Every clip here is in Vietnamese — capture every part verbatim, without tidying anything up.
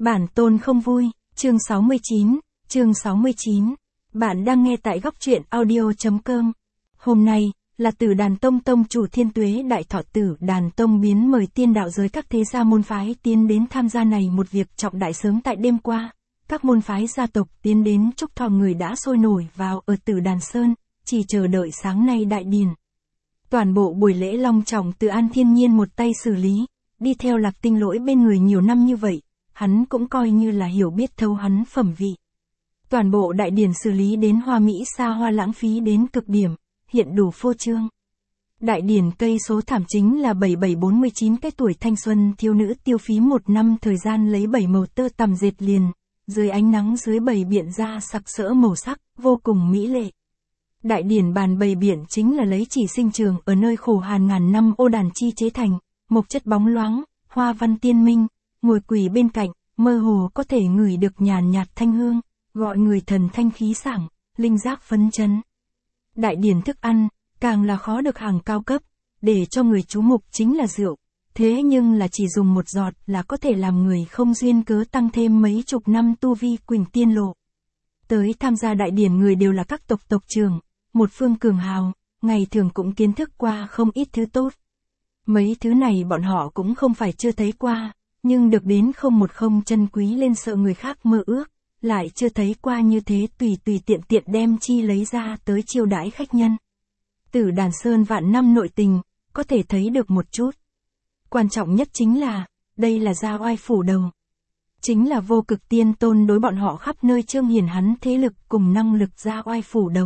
Bản tôn không vui, chương sáu mươi chín, chương sáu mươi chín. Bạn đang nghe tại góc truyện audio chấm com. Hôm nay, là Tử Đàn Tông tông chủ Thiên Tuế Đại Thọ Tử Đàn Tông biến mời tiên đạo giới các thế gia môn phái tiến đến tham gia này một việc trọng đại sớm tại đêm qua. Các môn phái gia tộc tiến đến chúc thọ người đã sôi nổi vào ở Tử Đàn Sơn, chỉ chờ đợi sáng nay đại điển. Toàn bộ buổi lễ long trọng từ An Thiên Nhiên một tay xử lý, đi theo Lạc Tinh Lỗi bên người nhiều năm như vậy, hắn cũng coi như là hiểu biết thấu hắn phẩm vị. Toàn bộ đại điển xử lý đến hoa mỹ xa hoa lãng phí đến cực điểm, hiện đủ phô trương. Đại điển cây số thảm chính là bảy bảy bốn mươi chín cái tuổi thanh xuân thiếu nữ tiêu phí một năm thời gian lấy bảy màu tơ tằm dệt liền, dưới ánh nắng dưới bầy biện ra sặc sỡ màu sắc, vô cùng mỹ lệ. Đại điển bàn bầy biện chính là lấy chỉ sinh trường ở nơi khổ hàn ngàn năm ô đàn chi chế thành, mộc chất bóng loáng, hoa văn tiên minh, ngồi quỳ bên cạnh, mơ hồ có thể ngửi được nhàn nhạt thanh hương, gọi người thần thanh khí sảng, linh giác phấn chấn. Đại điển thức ăn, càng là khó được hàng cao cấp, để cho người chú mục chính là rượu, thế nhưng là chỉ dùng một giọt là có thể làm người không duyên cớ tăng thêm mấy chục năm tu vi quỳnh tiên lộ. Tới tham gia đại điển người đều là các tộc tộc trưởng, một phương cường hào, ngày thường cũng kiến thức qua không ít thứ tốt. Mấy thứ này bọn họ cũng không phải chưa thấy qua, nhưng được đến không một không chân quý lên sợ người khác mơ ước, lại chưa thấy qua như thế tùy tùy tiện tiện đem chi lấy ra tới chiêu đãi khách nhân. Tử Đàn Sơn vạn năm nội tình, có thể thấy được một chút. Quan trọng nhất chính là, đây là Gia Oai phủ đầu. Chính là vô cực tiên tôn đối bọn họ khắp nơi trương hiển hắn thế lực cùng năng lực Gia Oai phủ đầu.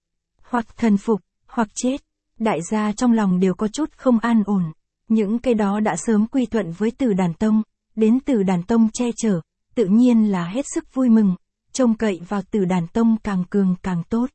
Hoặc thần phục, hoặc chết, đại gia trong lòng đều có chút không an ổn. Những cái đó đã sớm quy thuận với Tử Đàn Tông, đến Tử Đàn Tông che chở, tự nhiên là hết sức vui mừng, trông cậy vào Tử Đàn Tông càng cường càng tốt.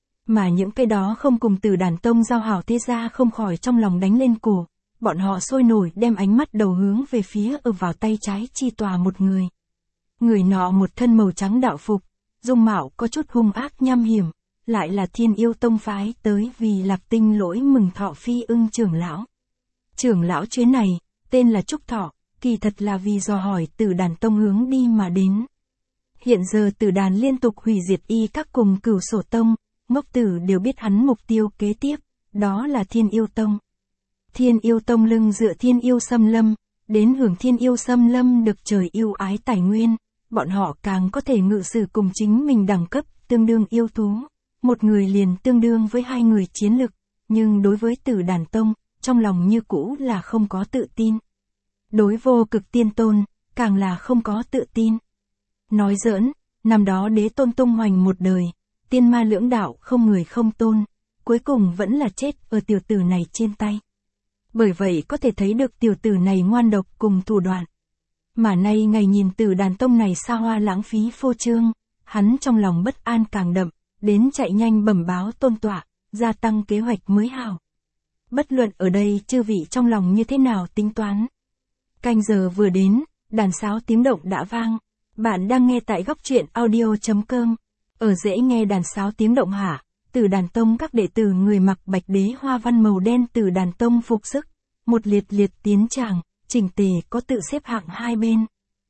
Mà những cái đó không cùng Tử Đàn Tông giao hảo thế gia không khỏi trong lòng đánh lên cổ, bọn họ sôi nổi đem ánh mắt đầu hướng về phía ở vào tay trái chi tòa một người. Người nọ một thân màu trắng đạo phục, dung mạo có chút hung ác nham hiểm, lại là Thiên Yêu Tông phái tới vì Lạc Tinh Lỗi mừng thọ phi ưng trưởng lão. Trưởng lão chuyến này, tên là Trúc Thọ, kỳ thật là vì dò hỏi Tử Đàn Tông hướng đi mà đến. Hiện giờ Tử Đàn liên tục hủy diệt y các cùng Cửu Sổ Tông, ngốc tử đều biết hắn mục tiêu kế tiếp, đó là Thiên Yêu Tông. Thiên Yêu Tông lưng dựa Thiên Yêu Xâm Lâm, đến hưởng Thiên Yêu Xâm Lâm được trời yêu ái tài nguyên, bọn họ càng có thể ngự sử cùng chính mình đẳng cấp, tương đương yêu thú. Một người liền tương đương với hai người chiến lực, nhưng đối với Tử Đàn Tông, trong lòng như cũ là không có tự tin. Đối vô cực tiên tôn, càng là không có tự tin. Nói giỡn, năm đó đế tôn tung hoành một đời, tiên ma lưỡng đạo không người không tôn, cuối cùng vẫn là chết ở tiểu tử này trên tay. Bởi vậy có thể thấy được tiểu tử này ngoan độc cùng thủ đoạn. Mà nay ngày nhìn Tử Đàn Tông này xa hoa lãng phí phô trương, hắn trong lòng bất an càng đậm, đến chạy nhanh bẩm báo tôn tọa, gia tăng kế hoạch mới hào. Bất luận ở đây chư vị trong lòng như thế nào tính toán. Canh giờ vừa đến, đàn sáo tiếng động đã vang. Bạn đang nghe tại góc truyện audio chấm com. Ở dễ nghe đàn sáo tiếng động hả? Tử Đàn Tông các đệ tử người mặc bạch đế hoa văn màu đen Tử Đàn Tông phục sức. Một liệt liệt tiến tràng, chỉnh tề có tự xếp hạng hai bên.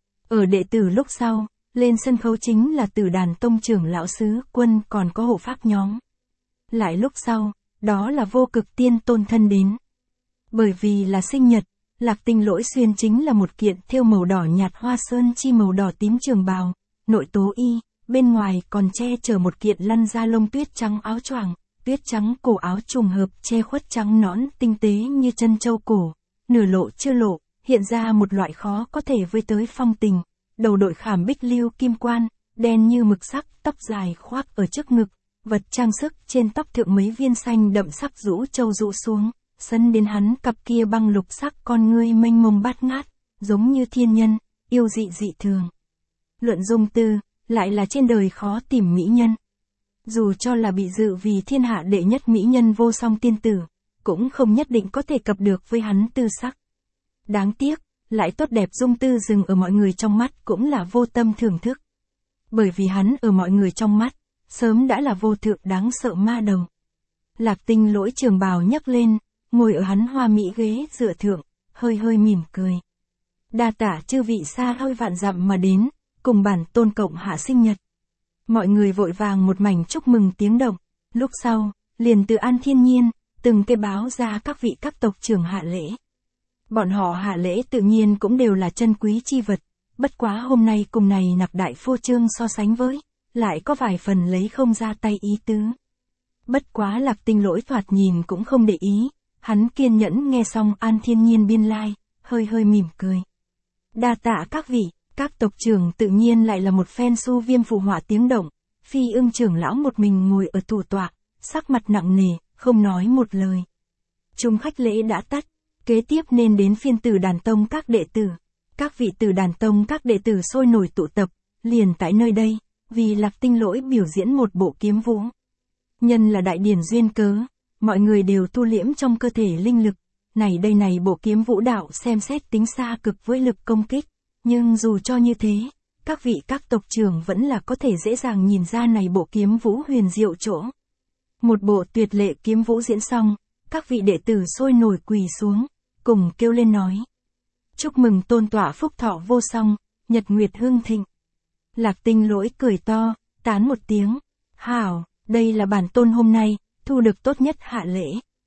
Ở đệ tử lúc sau, lên sân khấu chính là Tử Đàn Tông trưởng lão sứ quân còn có hộ pháp nhóm. Lại lúc sau, đó là vô cực tiên tôn thân đến. Bởi vì là sinh nhật, Lạc Tinh Lỗi xuyên chính là một kiện thêu màu đỏ nhạt hoa sơn chi màu đỏ tím trường bào, nội tố y, bên ngoài còn che chở một kiện lăn da lông tuyết trắng áo choàng, tuyết trắng cổ áo trùng hợp che khuất trắng nõn tinh tế như chân châu cổ, nửa lộ chưa lộ, hiện ra một loại khó có thể với tới phong tình, đầu đội khảm bích lưu kim quan, đen như mực sắc, tóc dài khoác ở trước ngực, vật trang sức trên tóc thượng mấy viên xanh đậm sắc rũ châu rũ xuống. Sân đến hắn cặp kia băng lục sắc con ngươi mênh mông bát ngát, giống như thiên nhân, yêu dị dị thường. Luận dung tư, lại là trên đời khó tìm mỹ nhân. Dù cho là bị dự vì thiên hạ đệ nhất mỹ nhân vô song tiên tử, cũng không nhất định có thể cập được với hắn tư sắc. Đáng tiếc, lại tốt đẹp dung tư dừng ở mọi người trong mắt cũng là vô tâm thưởng thức. Bởi vì hắn ở mọi người trong mắt, sớm đã là vô thượng đáng sợ ma đầu. Lạc Tinh Lỗi trường bào nhấc lên, ngồi ở hắn hoa mỹ ghế dựa thượng, hơi hơi mỉm cười. Đa tạ chư vị xa hơi vạn dặm mà đến, cùng bản tôn cộng hạ sinh nhật. Mọi người vội vàng một mảnh chúc mừng tiếng động, lúc sau, liền từ An Thiên Nhiên, từng cái báo ra các vị các tộc trưởng hạ lễ. Bọn họ hạ lễ tự nhiên cũng đều là chân quý chi vật, bất quá hôm nay cùng này nặc đại phô trương so sánh với, lại có vài phần lấy không ra tay ý tứ. Bất quá Lạc Tinh Lỗi thoạt nhìn cũng không để ý, hắn kiên nhẫn nghe xong An Thiên Nhiên biên lai, hơi hơi mỉm cười. Đa tạ các vị, các tộc trưởng tự nhiên lại là một phen su viêm phù họa tiếng động, Phi Ưng trưởng lão một mình ngồi ở thủ tọa, sắc mặt nặng nề, không nói một lời. Chúng khách lễ đã tắt, kế tiếp nên đến phiên Tử Đàn Tông các đệ tử. Các vị Tử Đàn Tông các đệ tử sôi nổi tụ tập, liền tại nơi đây, vì Lạc Tinh Lỗi biểu diễn một bộ kiếm vũ. Nhân là đại điển duyên cớ, mọi người đều thu liễm trong cơ thể linh lực, này đây này bộ kiếm vũ đạo xem xét tính xa cực với lực công kích, nhưng dù cho như thế, các vị các tộc trưởng vẫn là có thể dễ dàng nhìn ra này bộ kiếm vũ huyền diệu chỗ. Một bộ tuyệt lệ kiếm vũ diễn xong, các vị đệ tử sôi nổi quỳ xuống, cùng kêu lên nói. Chúc mừng tôn tọa phúc thọ vô song, nhật nguyệt hương thịnh. Lạc Tinh Lỗi cười to, tán một tiếng. Hảo, đây là bản tôn hôm nay, thu được tốt nhất hạ lễ.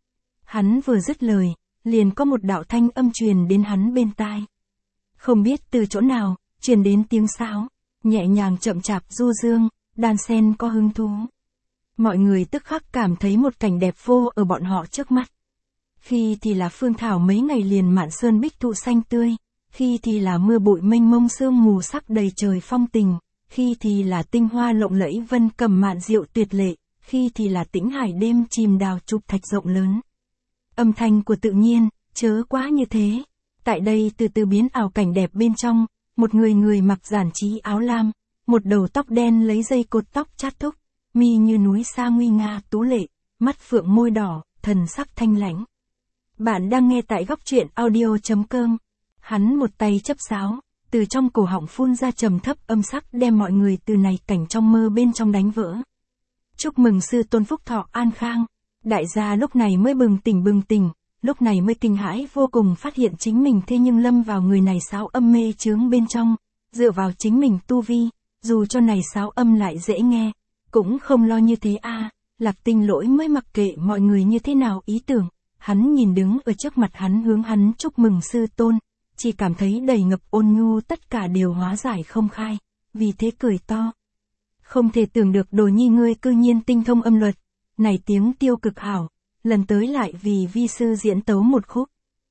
Hắn vừa dứt lời, liền có một đạo thanh âm truyền đến hắn bên tai. Không biết từ chỗ nào, truyền đến tiếng sáo, nhẹ nhàng chậm chạp du dương, đan sen có hứng thú. Mọi người tức khắc cảm thấy một cảnh đẹp vô ở bọn họ trước mắt. Khi thì là phương thảo mấy ngày liền mạn sơn bích thụ xanh tươi, khi thì là mưa bụi mênh mông sương mù sắc đầy trời phong tình, khi thì là tinh hoa lộng lẫy vân cầm mạn diệu tuyệt lệ, khi thì là tĩnh hải đêm chìm đào trục thạch rộng lớn. Âm thanh của tự nhiên, chớ quá như thế. Tại đây từ từ biến ảo cảnh đẹp bên trong, một người người mặc giản trí áo lam, một đầu tóc đen lấy dây cột tóc chát thúc, mi như núi xa nguy nga tú lệ, mắt phượng môi đỏ, thần sắc thanh lãnh. Bạn đang nghe tại góc truyện audio chấm com. Hắn một tay chấp sáo, từ trong cổ họng phun ra trầm thấp âm sắc đem mọi người từ này cảnh trong mơ bên trong đánh vỡ. Chúc mừng sư tôn phúc thọ an khang. Đại gia lúc này mới bừng tỉnh bừng tỉnh, lúc này mới kinh hãi vô cùng phát hiện chính mình thế nhưng lâm vào người này sáo âm mê chướng bên trong, dựa vào chính mình tu vi, dù cho này sáo âm lại dễ nghe, cũng không lo như thế a. À, Lạc Tinh Lỗi mới mặc kệ mọi người như thế nào ý tưởng, hắn nhìn đứng ở trước mặt hắn hướng hắn chúc mừng sư tôn, chỉ cảm thấy đầy ngập ôn nhu tất cả đều hóa giải không khai, vì thế cười to. Không thể tưởng được đồ nhi ngươi cư nhiên tinh thông âm luật, này tiếng tiêu cực hảo, lần tới lại vì vi sư diễn tấu một khúc.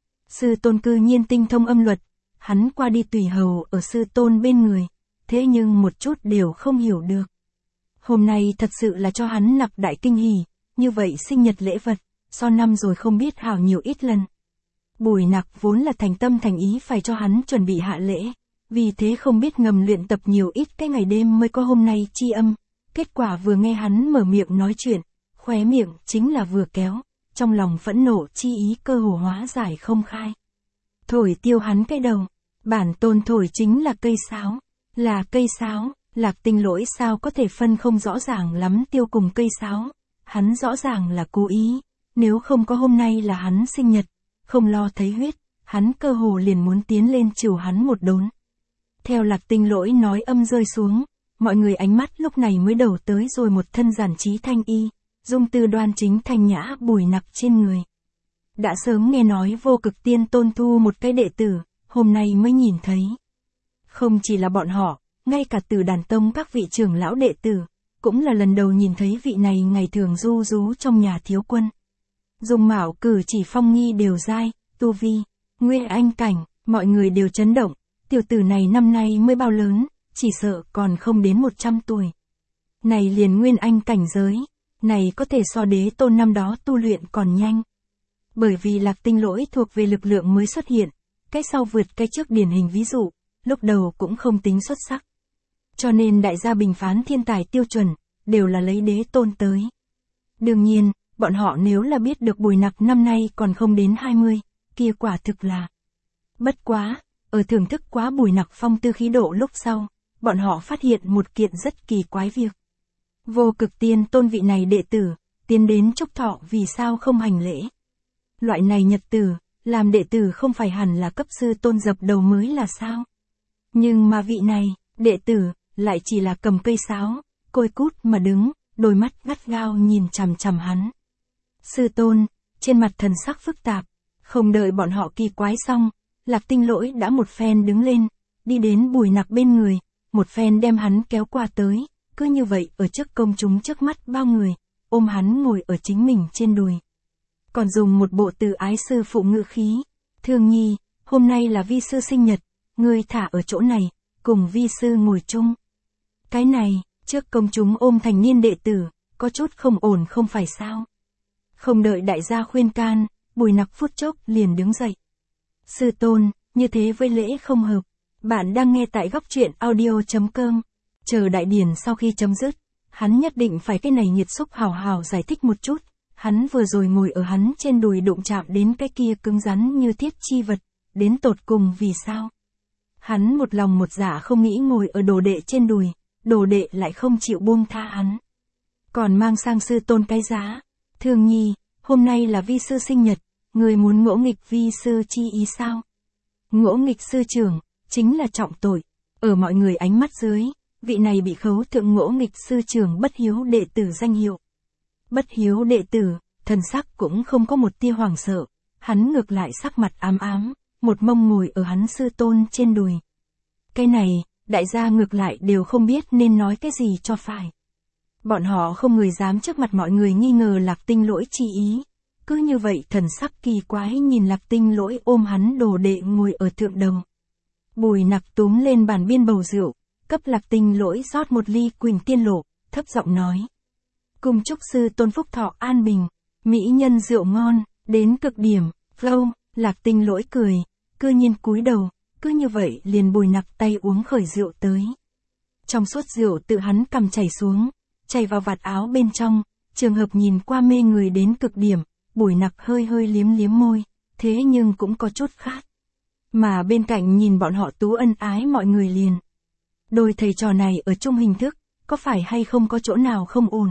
Sư tôn cư nhiên tinh thông âm luật, hắn qua đi tùy hầu ở sư tôn bên người, thế nhưng một chút đều không hiểu được. Hôm nay thật sự là cho hắn nặc đại kinh hỉ, như vậy sinh nhật lễ vật, so năm rồi không biết hảo nhiều ít lần. Bùi nặc vốn là thành tâm thành ý phải cho hắn chuẩn bị hạ lễ, vì thế không biết ngầm luyện tập nhiều ít cái ngày đêm mới có hôm nay chi âm, kết quả vừa nghe hắn mở miệng nói chuyện, khóe miệng chính là vừa kéo, trong lòng phẫn nộ chi ý cơ hồ hóa giải không khai. Thổi tiêu hắn cái đầu, bản tôn thổi chính là cây sáo, là cây sáo, Lạc Tinh Lỗi sao có thể phân không rõ ràng lắm tiêu cùng cây sáo, hắn rõ ràng là cố ý, nếu không có hôm nay là hắn sinh nhật, không lo thấy huyết, hắn cơ hồ liền muốn tiến lên chịu hắn một đốn. Theo Lạc Tinh Lỗi nói âm rơi xuống, mọi người ánh mắt lúc này mới đầu tới rồi một thân giản trí thanh y, dung từ đoan chính thanh nhã bùi nặc trên người. Đã sớm nghe nói vô cực tiên tôn thu một cái đệ tử, hôm nay mới nhìn thấy. Không chỉ là bọn họ, ngay cả Tử Đàn Tông các vị trưởng lão đệ tử, cũng là lần đầu nhìn thấy vị này ngày thường du rú trong nhà thiếu quân. Dung mạo cử chỉ phong nghi đều dai, tu vi, nguyên anh cảnh, mọi người đều chấn động, tiểu tử này năm nay mới bao lớn, chỉ sợ còn không đến một trăm tuổi. Này liền nguyên anh cảnh giới, này có thể so đế tôn năm đó tu luyện còn nhanh. Bởi vì Lạc Tinh Lỗi thuộc về lực lượng mới xuất hiện, cái sau vượt cái trước điển hình ví dụ, lúc đầu cũng không tính xuất sắc. Cho nên đại gia bình phán thiên tài tiêu chuẩn, đều là lấy đế tôn tới. Đương nhiên, bọn họ nếu là biết được bùi nặc năm nay còn không đến hai mươi, kia quả thực là. Bất quá, ở thưởng thức quá bùi nặc phong tư khí độ lúc sau, bọn họ phát hiện một kiện rất kỳ quái việc. Vô cực tiên tôn vị này đệ tử, tiến đến chúc thọ vì sao không hành lễ. Loại này nhật tử, làm đệ tử không phải hẳn là cấp sư tôn dập đầu mới là sao? Nhưng mà vị này, đệ tử, lại chỉ là cầm cây sáo, côi cút mà đứng, đôi mắt gắt gao nhìn chằm chằm hắn. Sư tôn, trên mặt thần sắc phức tạp, không đợi bọn họ kỳ quái xong, Lạc Tinh Lỗi đã một phen đứng lên, đi đến Bùi Nặc bên người, một phen đem hắn kéo qua tới, cứ như vậy ở trước công chúng trước mắt bao người, ôm hắn ngồi ở chính mình trên đùi. Còn dùng một bộ từ ái sư phụ ngữ khí, Thương Nhi, hôm nay là vi sư sinh nhật, ngươi thả ở chỗ này, cùng vi sư ngồi chung. Cái này, trước công chúng ôm thành niên đệ tử, có chút không ổn không phải sao? Không đợi đại gia khuyên can, Bùi Nặc phút chốc liền đứng dậy. Sư tôn, như thế với lễ không hợp. Bạn đang nghe tại góc truyện audio.com. Chờ đại điển sau khi chấm dứt, hắn nhất định phải cái này nhiệt xúc hào hào giải thích một chút. Hắn vừa rồi ngồi ở hắn trên đùi đụng chạm đến cái kia cứng rắn như thiết chi vật, đến tột cùng vì sao? Hắn một lòng một dạ không nghĩ ngồi ở đồ đệ trên đùi, đồ đệ lại không chịu buông tha hắn. Còn mang sang sư tôn cái giá. Thương Nhi, hôm nay là vi sư sinh nhật, người muốn ngỗ nghịch vi sư chi ý sao? Ngỗ nghịch sư trưởng, chính là trọng tội. Ở mọi người ánh mắt dưới, vị này bị khấu thượng ngỗ nghịch sư trưởng bất hiếu đệ tử danh hiệu. Bất hiếu đệ tử, thần sắc cũng không có một tia hoảng sợ, hắn ngược lại sắc mặt ám ám, một mông ngồi ở hắn sư tôn trên đùi. Cái này, đại gia ngược lại đều không biết nên nói cái gì cho phải. Bọn họ không người dám trước mặt mọi người nghi ngờ Lạc Tinh Lỗi chi ý. Cứ như vậy thần sắc kỳ quái nhìn Lạc Tinh Lỗi ôm hắn đồ đệ ngồi ở thượng đầu. Bùi Nặc túm lên bàn biên bầu rượu, cấp Lạc Tinh Lỗi rót một ly Quỳnh Tiên Lộ, thấp giọng nói. Cùng chúc sư tôn phúc thọ an bình, mỹ nhân rượu ngon, đến cực điểm, flow, Lạc Tinh Lỗi cười, cư nhiên cúi đầu, cứ như vậy liền Bùi Nặc tay uống khởi rượu tới. Trong suốt rượu tự hắn cầm chảy xuống, chảy vào vạt áo bên trong, trường hợp nhìn qua mê người đến cực điểm, Bùi Nặc hơi hơi liếm liếm môi, thế nhưng cũng có chút khát. Mà bên cạnh nhìn bọn họ tú ân ái mọi người liền. Đôi thầy trò này ở chung hình thức, có phải hay không có chỗ nào không ổn.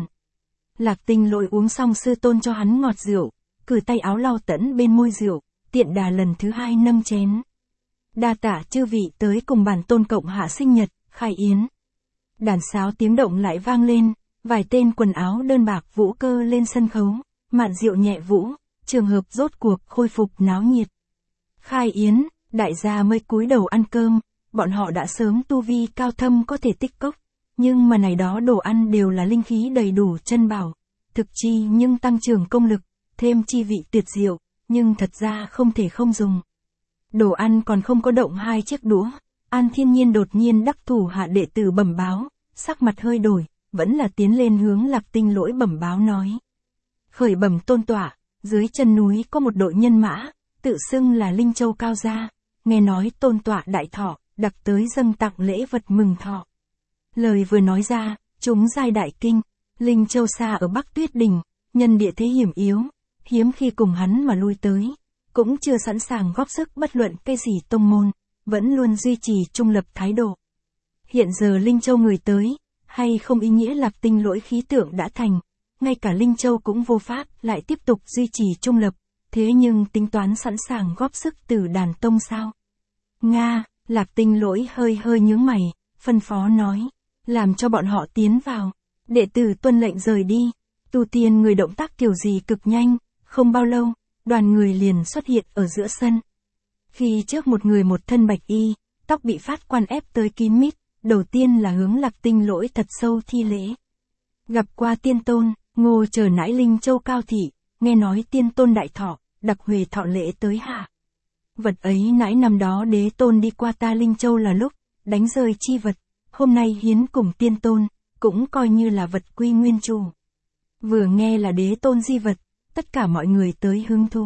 Lạc Tinh Lỗi uống xong sư tôn cho hắn ngọt rượu, cử tay áo lau tẫn bên môi rượu, tiện đà lần thứ hai nâng chén. Đa tạ chư vị tới cùng bản tôn cộng hạ sinh nhật, khai yến. Đàn sáo tiếng động lại vang lên, vài tên quần áo đơn bạc vũ cơ lên sân khấu, mạn rượu nhẹ vũ, trường hợp rốt cuộc khôi phục náo nhiệt. Khai yến, đại gia mới cúi đầu ăn cơm, bọn họ đã sớm tu vi cao thâm có thể tích cốc, nhưng mà này đó đồ ăn đều là linh khí đầy đủ chân bảo, thực chi nhưng tăng trưởng công lực, thêm chi vị tuyệt diệu, nhưng thật ra không thể không dùng. Đồ ăn còn không có động hai chiếc đũa, An Thiên Nhiên đột nhiên đắc thủ hạ đệ tử bẩm báo, sắc mặt hơi đổi, vẫn là tiến lên hướng Lạc Tinh Lỗi bẩm báo nói. Khởi bẩm tôn tọa, dưới chân núi có một đội nhân mã, tự xưng là Linh Châu Cao Gia, nghe nói tôn tọa đại thọ, đặc tới dâng tặng lễ vật mừng thọ. Lời vừa nói ra, chúng giai đại kinh, Linh Châu xa ở Bắc Tuyết Đỉnh, nhân địa thế hiểm yếu, hiếm khi cùng hắn mà lui tới, cũng chưa sẵn sàng góp sức bất luận cái gì tông môn, vẫn luôn duy trì trung lập thái độ. Hiện giờ Linh Châu người tới, hay không ý nghĩa Lạc Tinh Lỗi khí tượng đã thành, ngay cả Linh Châu cũng vô pháp lại tiếp tục duy trì trung lập, thế nhưng tính toán sẵn sàng góp sức từ đàn tông sao? Nga, Lạc Tinh Lỗi hơi hơi nhướng mày, phân phó nói, làm cho bọn họ tiến vào, đệ tử tuân lệnh rời đi, tu tiên người động tác kiểu gì cực nhanh, không bao lâu, đoàn người liền xuất hiện ở giữa sân. Khi trước một người một thân bạch y, tóc bị phát quan ép tới kín mít, đầu tiên là hướng Lạc Tinh Lỗi thật sâu thi lễ. Gặp qua tiên tôn, ngô chờ nãi Linh Châu Cao Thị, nghe nói tiên tôn đại thọ, đặc huề thọ lễ tới hạ. Vật ấy nãi năm đó đế tôn đi qua ta Linh Châu là lúc, đánh rơi chi vật, hôm nay hiến cùng tiên tôn, cũng coi như là vật quy nguyên chủ. Vừa nghe là đế tôn di vật, tất cả mọi người tới hứng thú.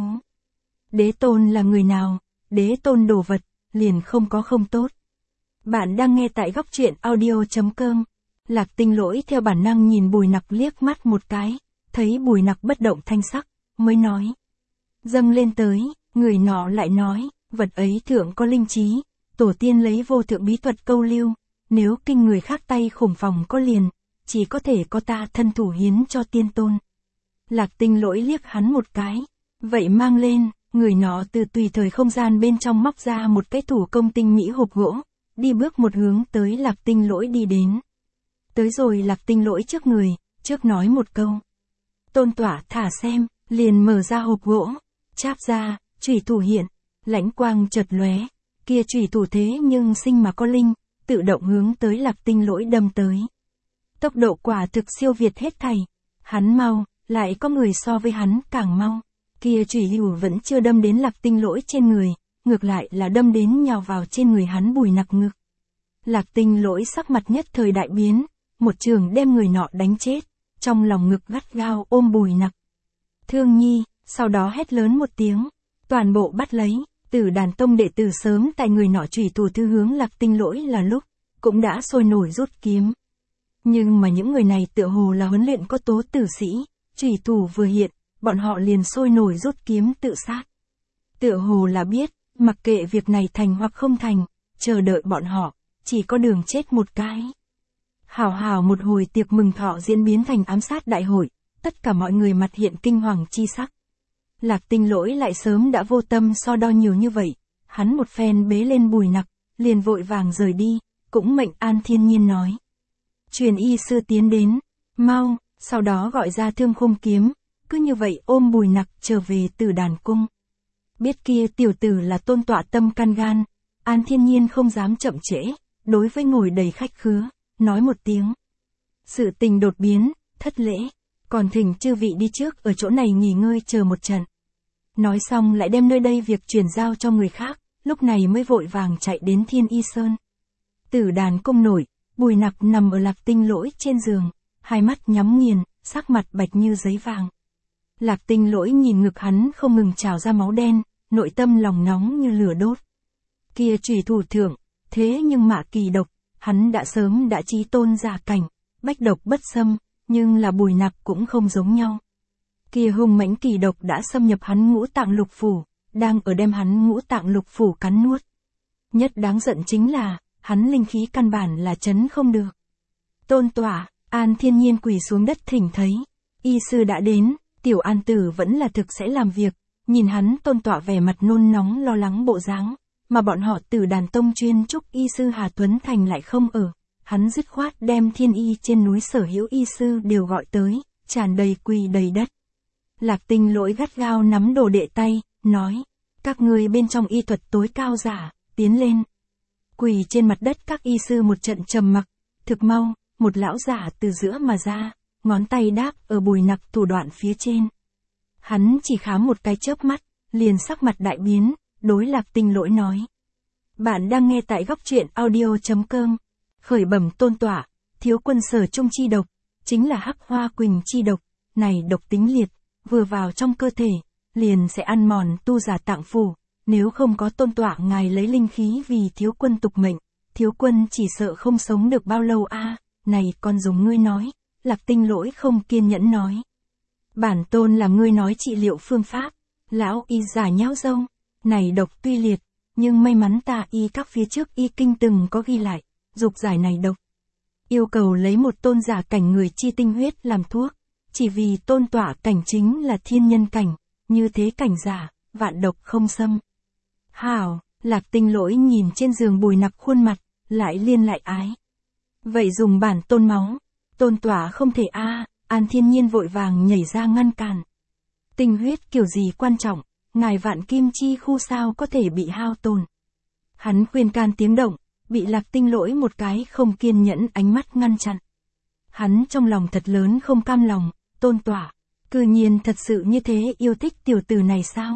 Đế tôn là người nào, đế tôn đồ vật, liền không có không tốt. Bạn đang nghe tại góc truyện audio.com. Lạc Tinh Lỗi theo bản năng nhìn Bùi Nặc liếc mắt một cái, thấy Bùi Nặc bất động thanh sắc, mới nói. Dâng lên tới, người nọ lại nói, vật ấy thượng có linh trí, tổ tiên lấy vô thượng bí thuật câu lưu, nếu kinh người khác tay khủng phòng có liền, chỉ có thể có ta thân thủ hiến cho tiên tôn. Lạc Tinh Lỗi liếc hắn một cái, vậy mang lên, người nọ từ tùy thời không gian bên trong móc ra một cái thủ công tinh mỹ hộp gỗ, đi bước một hướng tới Lạc Tinh Lỗi đi đến. Tới rồi Lạc Tinh Lỗi trước người, trước nói một câu. Tôn Tỏa thả xem, liền mở ra hộp gỗ, cháp ra, chủy thủ hiện, lãnh quang chợt lóe, kia chủy thủ thế nhưng sinh mà có linh, tự động hướng tới Lạc Tinh Lỗi đâm tới. Tốc độ quả thực siêu việt hết thảy, hắn mau, lại có người so với hắn càng mau. Kia chủy hữu vẫn chưa đâm đến Lạc Tinh Lỗi trên người, ngược lại là đâm đến nhào vào trên người hắn Bùi Nặc ngực. Lạc Tinh Lỗi sắc mặt nhất thời đại biến, một trường đem người nọ đánh chết, trong lòng ngực gắt gao ôm Bùi Nặc. Thương Nhi, sau đó hét lớn một tiếng, toàn bộ bắt lấy, Tử Đàn Tông đệ tử sớm tại người nọ chủy thủ thư hướng Lạc Tinh Lỗi là lúc, cũng đã sôi nổi rút kiếm. Nhưng mà những người này tựa hồ là huấn luyện có tố tử sĩ, chủy thủ vừa hiện, bọn họ liền sôi nổi rút kiếm tự sát. Tựa hồ là biết, mặc kệ việc này thành hoặc không thành, chờ đợi bọn họ, chỉ có đường chết một cái. Hào hào một hồi tiệc mừng thọ diễn biến thành ám sát đại hội, tất cả mọi người mặt hiện kinh hoàng chi sắc. Lạc Tinh Lỗi lại sớm đã vô tâm so đo nhiều như vậy, hắn một phen bế lên Bùi Nặc, liền vội vàng rời đi, cũng mệnh An Thiên Nhiên nói. Truyền y sư tiến đến, mau, sau đó gọi ra Thương Khung kiếm, cứ như vậy ôm Bùi Nặc trở về Tử Đàn cung. Biết kia tiểu tử là Tôn Tọa tâm can gan, An Thiên Nhiên không dám chậm trễ, đối với ngồi đầy khách khứa, nói một tiếng. Sự tình đột biến, thất lễ, còn thỉnh chư vị đi trước ở chỗ này nghỉ ngơi chờ một trận. Nói xong lại đem nơi đây việc chuyển giao cho người khác, lúc này mới vội vàng chạy đến Thiên Y Sơn. Tử Đàn cung nổi, Bùi Nặc nằm ở Lạc Tinh Lỗi trên giường, hai mắt nhắm nghiền, sắc mặt bạch như giấy vàng. Lạc Tinh Lỗi nhìn ngực hắn không ngừng trào ra máu đen, nội tâm lòng nóng như lửa đốt. Kia chủy thủ thượng, thế nhưng mạ kỳ độc, hắn đã sớm đã chí tôn giả cảnh, bách độc bất xâm, nhưng là Bùi Nặc cũng không giống nhau. Kia hung mãnh kỳ độc đã xâm nhập hắn ngũ tạng lục phủ, đang ở đem hắn ngũ tạng lục phủ cắn nuốt. Nhất đáng giận chính là, hắn linh khí căn bản là chấn không được. Tôn Tỏa, An Thiên Nhiên quỳ xuống đất thỉnh thấy, y sư đã đến, tiểu An tử vẫn là thực sẽ làm việc, nhìn hắn Tôn Tỏa vẻ mặt nôn nóng lo lắng bộ dáng, mà bọn họ Tử Đàn Tông chuyên trúc y sư Hà Tuấn Thành lại không ở, hắn dứt khoát đem thiên y trên núi sở hữu y sư đều gọi tới, tràn đầy quỳ đầy đất. Lạc Tinh Lỗi gắt gao nắm đồ đệ tay, nói, các ngươi bên trong y thuật tối cao giả, tiến lên. Quỳ trên mặt đất các y sư một trận trầm mặc, thực mau, một lão giả từ giữa mà ra, ngón tay đáp ở Bùi Nặc thủ đoạn phía trên. Hắn chỉ khám một cái chớp mắt, liền sắc mặt đại biến, đối Lạc Tinh Lỗi nói. Bạn đang nghe tại góc truyện audio chấm com. Khởi bẩm Tôn Tọa, thiếu quân sở trung chi độc, chính là hắc hoa quỳnh chi độc, này độc tính liệt, vừa vào trong cơ thể, liền sẽ ăn mòn tu giả tạng phủ, nếu không có Tôn Tọa ngài lấy linh khí vì thiếu quân tục mệnh, thiếu quân chỉ sợ không sống được bao lâu a. À, này con dùng ngươi nói, Lạc Tinh Lỗi không kiên nhẫn nói. Bản tôn làm ngươi nói trị liệu phương pháp, lão y giả nhão râu, này độc tuy liệt, nhưng may mắn ta y các phía trước y kinh từng có ghi lại, dục giải này độc. Yêu cầu lấy một tôn giả cảnh người chi tinh huyết làm thuốc, chỉ vì Tôn Tọa cảnh chính là thiên nhân cảnh, như thế cảnh giả, vạn độc không xâm. Hảo, Lạc Tinh Lỗi nhìn trên giường Bùi Nặc khuôn mặt, lại liên lại ái. Vậy dùng bản tôn máu, Tôn Tọa không thể a. À, An Thiên Nhiên vội vàng nhảy ra ngăn cản. Tinh huyết kiểu gì quan trọng, ngài vạn kim chi khu sao có thể bị hao tổn. Hắn khuyên can tiếng động, bị Lạc Tinh Lỗi một cái không kiên nhẫn ánh mắt ngăn chặn. Hắn trong lòng thật lớn không cam lòng, Tôn Tọa, cư nhiên thật sự như thế yêu thích tiểu tử này sao?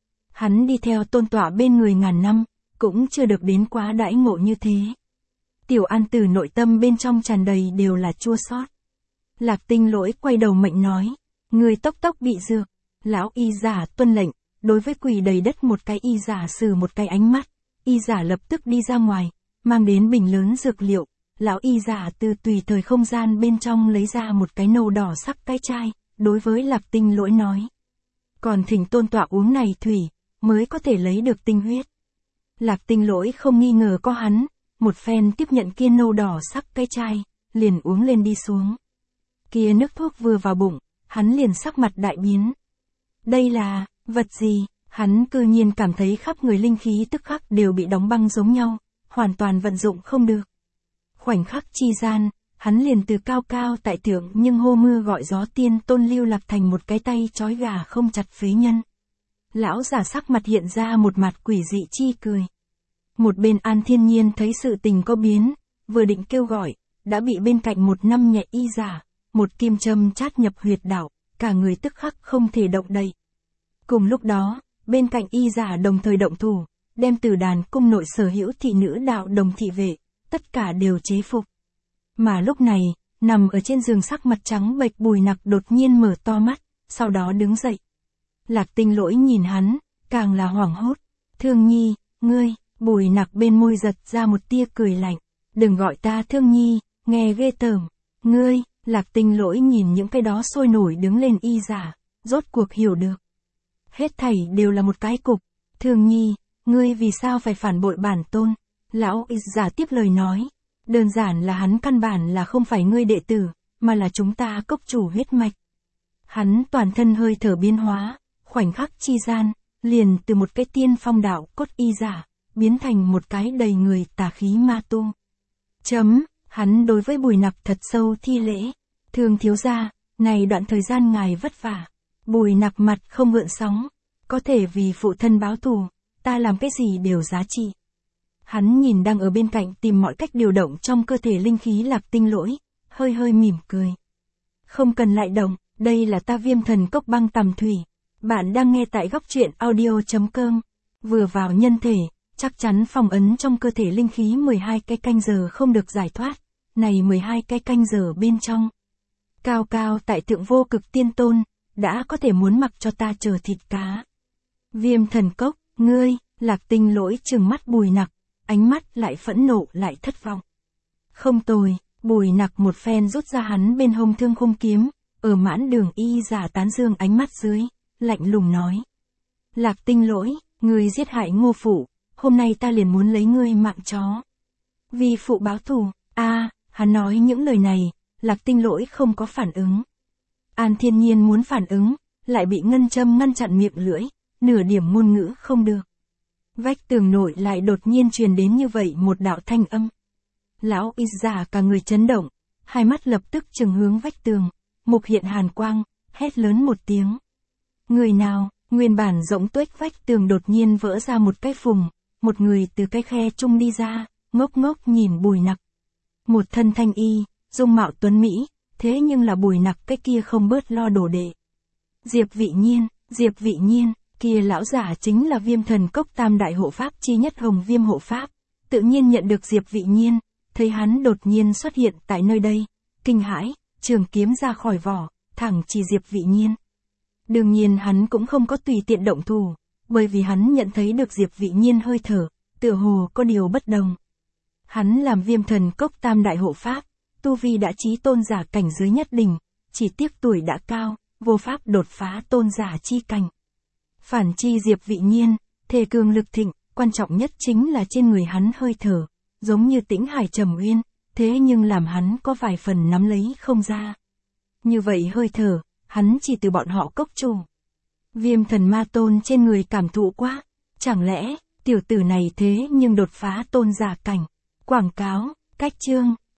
Hắn đi theo Tôn Tọa bên người ngàn năm, cũng chưa được đến quá đãi ngộ như thế. Tiểu An Tử nội tâm bên trong tràn đầy đều là chua xót. Lạc Tinh Lỗi quay đầu mệnh nói, người tốc tốc bị dược, lão y giả tuân lệnh, đối với quỳ đầy đất một cái y giả sử một cái ánh mắt, y giả lập tức đi ra ngoài, mang đến bình lớn dược liệu, lão y giả từ tùy thời không gian bên trong lấy ra một cái nâu đỏ sắc cái chai, đối với Lạc Tinh Lỗi nói. Còn thỉnh Tôn Tọa uống này thủy, mới có thể lấy được tinh huyết. Lạc Tinh Lỗi không nghi ngờ có hắn, một phen tiếp nhận kia nâu đỏ sắc cái chai, liền uống lên đi xuống. Kia nước thuốc vừa vào bụng, hắn liền sắc mặt đại biến. Đây là, vật gì? Hắn cư nhiên cảm thấy khắp người linh khí tức khắc đều bị đóng băng giống nhau, hoàn toàn vận dụng không được. Khoảnh khắc chi gian, hắn liền từ cao cao tại thượng nhưng hô mưa gọi gió tiên tôn lưu lạc thành một cái tay trói gà không chặt phế nhân. Lão giả sắc mặt hiện ra một mặt quỷ dị chi cười. Một bên An Thiên Nhiên thấy sự tình có biến, vừa định kêu gọi, đã bị bên cạnh một năm nhẹ y giả, một kim châm chát nhập huyệt đạo, cả người tức khắc không thể động đậy. Cùng lúc đó, bên cạnh y giả đồng thời động thủ, đem Tử Đàn cung nội sở hữu thị nữ đạo đồng thị vệ, tất cả đều chế phục. Mà lúc này, nằm ở trên giường sắc mặt trắng bệch Bùi Nặc đột nhiên mở to mắt, sau đó đứng dậy. Lạc Tinh Lỗi nhìn hắn, càng là hoảng hốt. Thương Nhi, ngươi, Bùi Nặc bên môi giật ra một tia cười lạnh. Đừng gọi ta Thương Nhi, nghe ghê tởm. Ngươi, Lạc Tinh Lỗi nhìn những cái đó sôi nổi đứng lên y giả, rốt cuộc hiểu được. Hết thảy đều là một cái cục. Thương Nhi, ngươi vì sao phải phản bội bản tôn? Lão y giả tiếp lời nói. Đơn giản là hắn căn bản là không phải ngươi đệ tử, mà là chúng ta cốc chủ huyết mạch. Hắn toàn thân hơi thở biến hóa, khoảnh khắc chi gian, liền từ một cái tiên phong đạo cốt y giả, biến thành một cái đầy người tà khí ma tu. Chấm, hắn đối với Bùi Nặc thật sâu thi lễ. Thương thiếu gia, này đoạn thời gian ngài vất vả. Bùi Nặc mặt không gợn sóng. Có thể vì phụ thân báo thù, ta làm cái gì đều giá trị. Hắn nhìn đang ở bên cạnh tìm mọi cách điều động trong cơ thể linh khí Lạc Tinh Lỗi, hơi hơi mỉm cười. Không cần lại động, đây là ta Viêm Thần Cốc băng tầm thủy. Bạn đang nghe tại góc truyện audio.com. Vừa vào nhân thể, chắc chắn phong ấn trong cơ thể linh khí mười hai cái canh giờ không được giải thoát. Này mười hai cái canh giờ bên trong. Cao cao tại thượng vô cực tiên tôn, đã có thể muốn mặc cho ta chờ thịt cá. Viêm Thần Cốc, ngươi, Lạc Tinh Lỗi trừng mắt Bùi Nặc, ánh mắt lại phẫn nộ lại thất vọng. Không tồi, Bùi Nặc một phen rút ra hắn bên hông thương khung kiếm, ở mãn đường y giả tán dương ánh mắt dưới, lạnh lùng nói. Lạc Tinh Lỗi, ngươi giết hại Ngô Phụ, hôm nay ta liền muốn lấy ngươi mạng chó. Vì phụ báo thù, a à, hắn nói những lời này, Lạc Tinh Lỗi không có phản ứng. An Thiên Nhiên muốn phản ứng, lại bị ngân châm ngăn chặn miệng lưỡi, nửa điểm ngôn ngữ không được. Vách tường nội lại đột nhiên truyền đến như vậy một đạo thanh âm. Lão y giả cả người chấn động, hai mắt lập tức trừng hướng vách tường, mục hiện hàn quang, hét lớn một tiếng. Người nào, nguyên bản rỗng tuếch vách tường đột nhiên vỡ ra một cái phùng, một người từ cái khe trung đi ra, ngốc ngốc nhìn Bùi Nặc. Một thân thanh y, dung mạo tuấn mỹ, thế nhưng là Bùi Nặc cái kia không bớt lo đồ đệ. Diệp Vị Nhiên, Diệp Vị Nhiên. Kia lão giả chính là Viêm Thần Cốc tam đại hộ pháp chi nhất Hồng Viêm hộ pháp, tự nhiên nhận được Diệp Vị Nhiên, thấy hắn đột nhiên xuất hiện tại nơi đây, kinh hãi, trường kiếm ra khỏi vỏ, thẳng chỉ Diệp Vị Nhiên. Đương nhiên hắn cũng không có tùy tiện động thủ, bởi vì hắn nhận thấy được Diệp Vị Nhiên hơi thở, tựa hồ có điều bất đồng. Hắn làm Viêm Thần Cốc tam đại hộ pháp, tu vi đã chí tôn giả cảnh giới nhất đỉnh, chỉ tiếc tuổi đã cao, vô pháp đột phá tôn giả chi cảnh. Phản chi Diệp Vị Nhiên, thể cường lực thịnh, quan trọng nhất chính là trên người hắn hơi thở, giống như tĩnh hải trầm uyên, thế nhưng làm hắn có vài phần nắm lấy không ra. Như vậy hơi thở, hắn chỉ từ bọn họ cốc chủ. Viêm thần ma tôn trên người cảm thụ quá, chẳng lẽ, tiểu tử này thế nhưng đột phá tôn giả cảnh. Quảng cáo, cách chương.